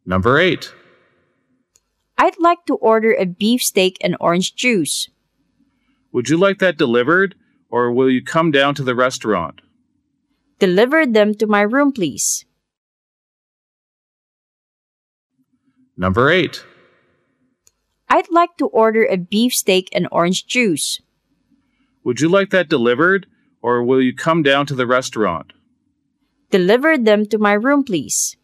Number 8. I'd like to order a beefsteak and orange juice. Would you like that delivered, or will you come down to the restaurant? Deliver them to my room, please. Number 8. I'd like to order a beefsteak and orange juice. Would you like that delivered, or will you come down to the restaurant? Deliver them to my room, please.